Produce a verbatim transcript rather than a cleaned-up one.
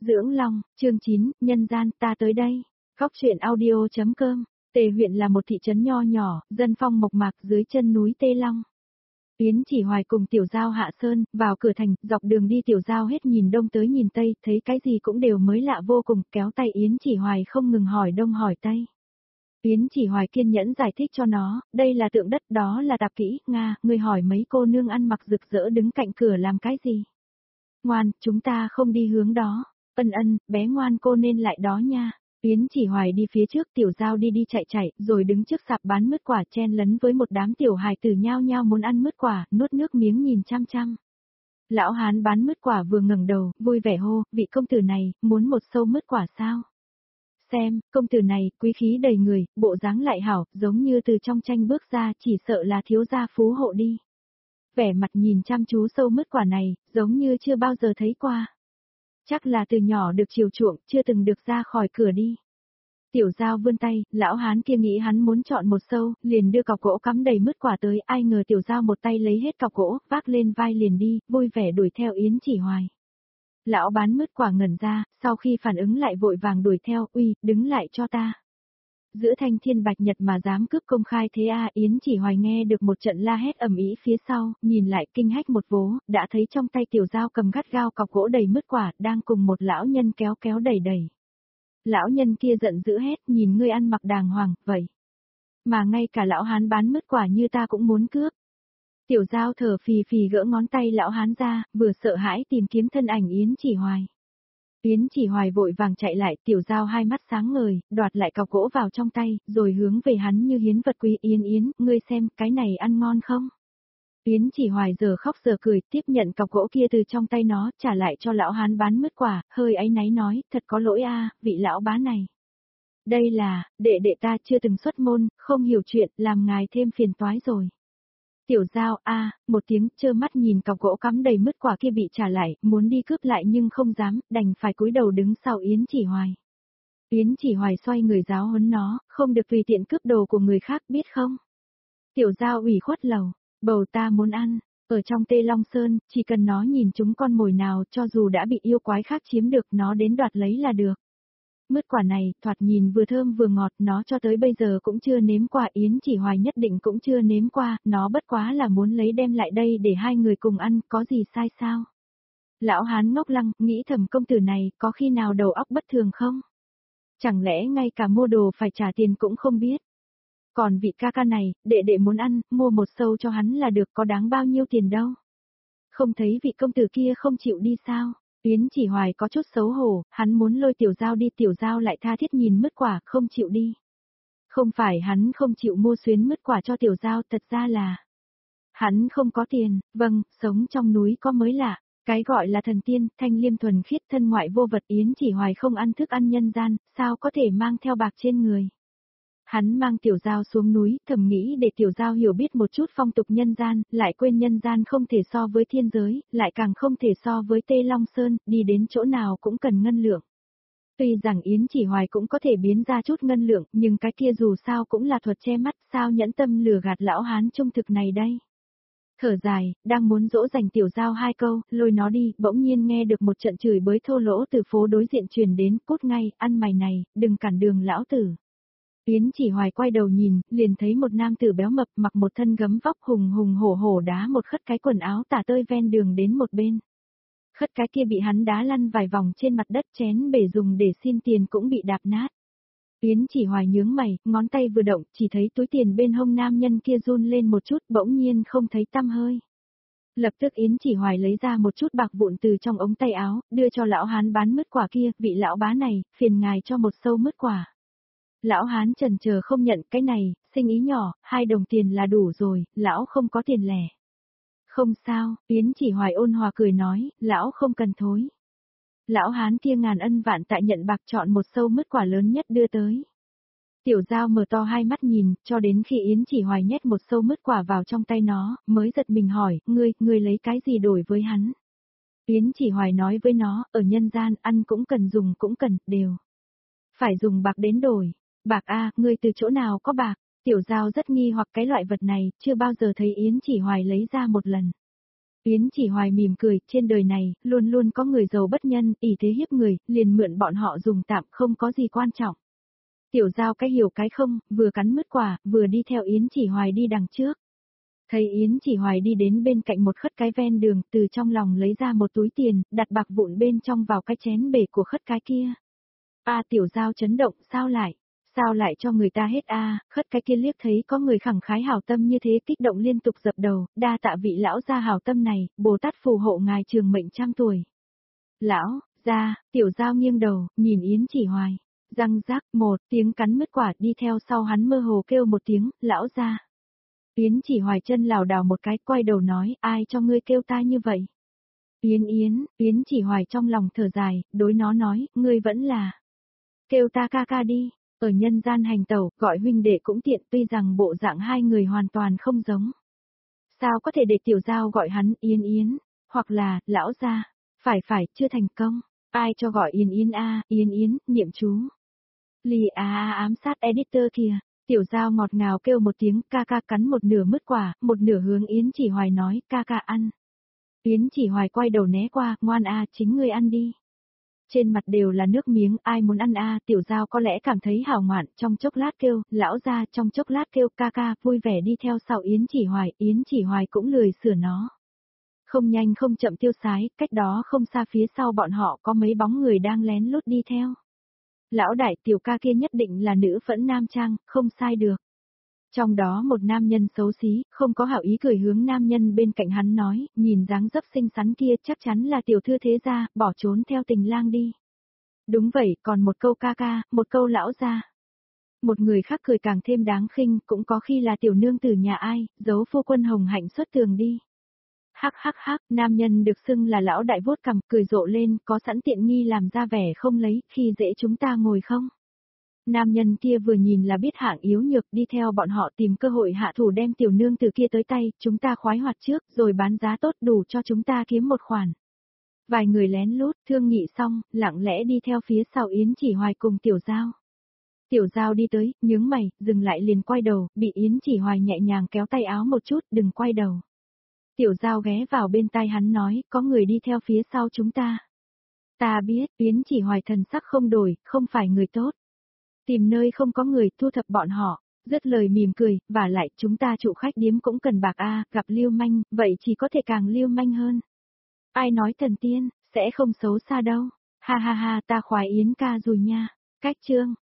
Dưỡng Long, chương chín, nhân gian, ta tới đây. Góc truyện audio.com. Tề huyện là một thị trấn nho nhỏ, dân phong mộc mạc dưới chân núi Tê Long. Yến Chỉ Hoài cùng Tiểu Giao hạ sơn, vào cửa thành, dọc đường đi Tiểu Giao hết nhìn đông tới nhìn tây, thấy cái gì cũng đều mới lạ vô cùng, kéo tay Yến Chỉ Hoài không ngừng hỏi đông hỏi tây. Yến Chỉ Hoài kiên nhẫn giải thích cho nó, đây là tượng đất, đó là tạp kỹ, Nga, người hỏi mấy cô nương ăn mặc rực rỡ đứng cạnh cửa làm cái gì? Ngoan, chúng ta không đi hướng đó. Ân ân, bé ngoan cô nên lại đó nha. Yến Chỉ Hoài đi phía trước, Tiểu Giao đi đi chạy chạy, rồi đứng trước sạp bán mứt quả chen lấn với một đám tiểu hài tử nhao nhao muốn ăn mứt quả, nuốt nước miếng nhìn chăm chăm. Lão hán bán mứt quả vừa ngẩng đầu, vui vẻ hô, vị công tử này, muốn một sâu mứt quả sao? Xem, công tử này, quý khí đầy người, bộ dáng lại hảo, giống như từ trong tranh bước ra, chỉ sợ là thiếu gia phú hộ đi. Vẻ mặt nhìn chăm chú sâu mứt quả này, giống như chưa bao giờ thấy qua. Chắc là từ nhỏ được chiều chuộng, chưa từng được ra khỏi cửa đi. Tiểu Giao vươn tay, lão hán kia nghĩ hắn muốn chọn một sâu, liền đưa cọc gỗ cắm đầy mứt quả tới, ai ngờ Tiểu Giao một tay lấy hết cọc gỗ, vác lên vai liền đi, vui vẻ đuổi theo Yến Chỉ Hoài. Lão bán mứt quả ngẩn ra, sau khi phản ứng lại vội vàng đuổi theo, uy, đứng lại cho ta. Giữa thanh thiên bạch nhật mà dám cướp công khai thế à, Yến Chỉ Hoài nghe được một trận la hét ầm ĩ phía sau, nhìn lại kinh hách một vố, đã thấy trong tay Tiểu Giao cầm gắt gao cọc gỗ đầy mứt quả, đang cùng một lão nhân kéo kéo đẩy đẩy. Lão nhân kia giận dữ hét, nhìn ngươi ăn mặc đàng hoàng, vậy. Mà ngay cả lão hán bán mứt quả như ta cũng muốn cướp. Tiểu Giao thở phì phì gỡ ngón tay lão hán ra, vừa sợ hãi tìm kiếm thân ảnh Yến Chỉ Hoài. Yến Chỉ Hoài vội vàng chạy lại, Tiểu Giao hai mắt sáng ngời, đoạt lại cọc gỗ vào trong tay, rồi hướng về hắn như hiến vật quý. Yến Yến, ngươi xem, cái này ăn ngon không? Yến Chỉ Hoài giờ khóc giờ cười, tiếp nhận cọc gỗ kia từ trong tay nó, trả lại cho lão hán bán mứt quả, hơi áy náy nói, thật có lỗi a, vị lão bá này. Đây là, đệ đệ ta chưa từng xuất môn, không hiểu chuyện, làm ngài thêm phiền toái rồi. Tiểu Giao a, một tiếng, trơ mắt nhìn cọc gỗ cắm đầy mứt quả kia bị trả lại, muốn đi cướp lại nhưng không dám, đành phải cúi đầu đứng sau Yến Chỉ Hoài. Yến Chỉ Hoài xoay người giáo huấn nó, không được tùy tiện cướp đồ của người khác, biết không? Tiểu Giao ủy khuất lầu, bầu ta muốn ăn, ở trong Tê Long Sơn, chỉ cần nó nhìn chúng con mồi nào, cho dù đã bị yêu quái khác chiếm được, nó đến đoạt lấy là được. Mứt quả này, thoạt nhìn vừa thơm vừa ngọt, nó cho tới bây giờ cũng chưa nếm qua, Yến Chỉ Hoài nhất định cũng chưa nếm qua, nó bất quá là muốn lấy đem lại đây để hai người cùng ăn, có gì sai sao? Lão hán ngốc lăng, nghĩ thầm công tử này, có khi nào đầu óc bất thường không? Chẳng lẽ ngay cả mua đồ phải trả tiền cũng không biết? Còn vị ca ca này, đệ đệ muốn ăn, mua một sâu cho hắn là được, có đáng bao nhiêu tiền đâu? Không thấy vị công tử kia không chịu đi sao? Yến Chỉ Hoài có chút xấu hổ, hắn muốn lôi Tiểu Giao đi, Tiểu Giao lại tha thiết nhìn mứt quả, không chịu đi. Không phải hắn không chịu mua xuyến mứt quả cho Tiểu Giao, thật ra là hắn không có tiền, vâng, sống trong núi có mới lạ, cái gọi là thần tiên, thanh liêm thuần khiết thân ngoại vô vật. Yến Chỉ Hoài không ăn thức ăn nhân gian, sao có thể mang theo bạc trên người. Hắn mang Tiểu Giao xuống núi, thầm nghĩ để Tiểu Giao hiểu biết một chút phong tục nhân gian, lại quên nhân gian không thể so với thiên giới, lại càng không thể so với Tê Long Sơn, đi đến chỗ nào cũng cần ngân lượng. Tuy rằng Yến Chỉ Hoài cũng có thể biến ra chút ngân lượng, nhưng cái kia dù sao cũng là thuật che mắt, sao nhẫn tâm lừa gạt lão hán trung thực này đây. Thở dài, đang muốn dỗ dành Tiểu Giao hai câu, lôi nó đi, bỗng nhiên nghe được một trận chửi bới thô lỗ từ phố đối diện truyền đến, cút ngay, ăn mày này, đừng cản đường lão tử. Yến Chỉ Hoài quay đầu nhìn, liền thấy một nam tử béo mập mặc một thân gấm vóc hùng hùng hổ hổ đá một khất cái quần áo tả tơi ven đường đến một bên. Khất cái kia bị hắn đá lăn vài vòng trên mặt đất, chén bể dùng để xin tiền cũng bị đạp nát. Yến Chỉ Hoài nhướng mày, ngón tay vừa động, chỉ thấy túi tiền bên hông nam nhân kia run lên một chút, bỗng nhiên không thấy tăm hơi. Lập tức Yến Chỉ Hoài lấy ra một chút bạc vụn từ trong ống tay áo, đưa cho lão hán bán mứt quả kia, vị lão bá này, phiền ngài cho một sâu mứt quả. Lão hán chần chờ không nhận, cái này, sinh ý nhỏ, hai đồng tiền là đủ rồi, lão không có tiền lẻ. Không sao, Yến Chỉ Hoài ôn hòa cười nói, lão không cần thối. Lão hán kia ngàn ân vạn tạ nhận bạc, chọn một sâu mứt quả lớn nhất đưa tới. Tiểu Giao mở to hai mắt nhìn, cho đến khi Yến Chỉ Hoài nhét một sâu mứt quả vào trong tay nó, mới giật mình hỏi, ngươi, ngươi lấy cái gì đổi với hắn? Yến Chỉ Hoài nói với nó, ở nhân gian, ăn cũng cần dùng cũng cần, đều. Phải dùng bạc đến đổi. Bạc a, ngươi từ chỗ nào có bạc? Tiểu Giao rất nghi hoặc cái loại vật này, chưa bao giờ thấy Yến Chỉ Hoài lấy ra một lần. Yến Chỉ Hoài mỉm cười, trên đời này, luôn luôn có người giàu bất nhân, ỷ thế hiếp người, liền mượn bọn họ dùng tạm, không có gì quan trọng. Tiểu Giao cái hiểu cái không, vừa cắn mứt quả, vừa đi theo Yến Chỉ Hoài đi đằng trước. Thấy Yến Chỉ Hoài đi đến bên cạnh một khất cái ven đường, từ trong lòng lấy ra một túi tiền, đặt bạc vụn bên trong vào cái chén bể của khất cái kia. A Tiểu Giao chấn động, sao lại? Sao lại cho người ta hết a? Khất cái kia liếc thấy có người khẳng khái hảo tâm như thế, kích động liên tục dập đầu, đa tạ vị lão gia hảo tâm này, Bồ Tát phù hộ ngài trường mệnh trăm tuổi. Lão gia, Tiểu Giao nghiêng đầu, nhìn Yến Chỉ Hoài, răng rác, một tiếng cắn mứt quả, đi theo sau hắn mơ hồ kêu một tiếng, lão gia. Yến Chỉ Hoài chân lảo đảo một cái, quay đầu nói, ai cho ngươi kêu ta như vậy? Yến Yến, Yến Chỉ Hoài trong lòng thở dài, đối nó nói, ngươi vẫn là kêu ta ca ca đi. Ở nhân gian hành tẩu, gọi huynh đệ cũng tiện, tuy rằng bộ dạng hai người hoàn toàn không giống. Sao có thể để Tiểu Giao gọi hắn Yến Yến, hoặc là, lão gia, phải phải, chưa thành công, ai cho gọi Yến Yến a, Yến Yến, niệm chú. Lì a a ám sát editor kìa, Tiểu Giao ngọt ngào kêu một tiếng, ca ca cắn một nửa mứt quả, một nửa hướng Yến Chỉ Hoài nói, ca ca ăn. Yến Chỉ Hoài quay đầu né qua, ngoan a, chính ngươi ăn đi. Trên mặt đều là nước miếng, ai muốn ăn a, Tiểu Giao có lẽ cảm thấy hào ngoạn, trong chốc lát kêu, lão gia, trong chốc lát kêu, ca ca, vui vẻ đi theo sau Yến Chỉ Hoài, Yến Chỉ Hoài cũng lười sửa nó. Không nhanh không chậm tiêu sái, cách đó không xa phía sau bọn họ có mấy bóng người đang lén lút đi theo. Lão đại Tiểu ca kia nhất định là nữ phẫn nam trang, không sai được. Trong đó một nam nhân xấu xí, không có hảo ý cười hướng nam nhân bên cạnh hắn nói, nhìn dáng dấp xinh xắn kia chắc chắn là tiểu thư thế gia, bỏ trốn theo tình lang đi. Đúng vậy, còn một câu ca ca, một câu lão gia. Một người khác cười càng thêm đáng khinh, cũng có khi là tiểu nương tử nhà ai, giấu phu quân hồng hạnh xuất tường đi. Hắc hắc hắc, nam nhân được xưng là lão đại vuốt cằm, cười rộ lên, có sẵn tiện nghi làm ra vẻ không lấy, khi dễ chúng ta ngồi không. Nam nhân kia vừa nhìn là biết hạng yếu nhược, đi theo bọn họ tìm cơ hội hạ thủ đem tiểu nương từ kia tới tay, chúng ta khoái hoạt trước, rồi bán giá tốt đủ cho chúng ta kiếm một khoản. Vài người lén lút, thương nghị xong, lặng lẽ đi theo phía sau Yến Chỉ Hoài cùng Tiểu Giao. Tiểu Giao đi tới, nhướng mày, dừng lại liền quay đầu, bị Yến Chỉ Hoài nhẹ nhàng kéo tay áo một chút, đừng quay đầu. Tiểu Giao ghé vào bên tai hắn nói, có người đi theo phía sau chúng ta. Ta biết, Yến Chỉ Hoài thần sắc không đổi, không phải người tốt. Tìm nơi không có người, thu thập bọn họ, dứt lời mỉm cười, và lại chúng ta trụ khách điếm cũng cần bạc a, gặp lưu manh, vậy chỉ có thể càng lưu manh hơn. Ai nói thần tiên, sẽ không xấu xa đâu. Ha ha ha, ta khoái Yến ca rồi nha. Cách chương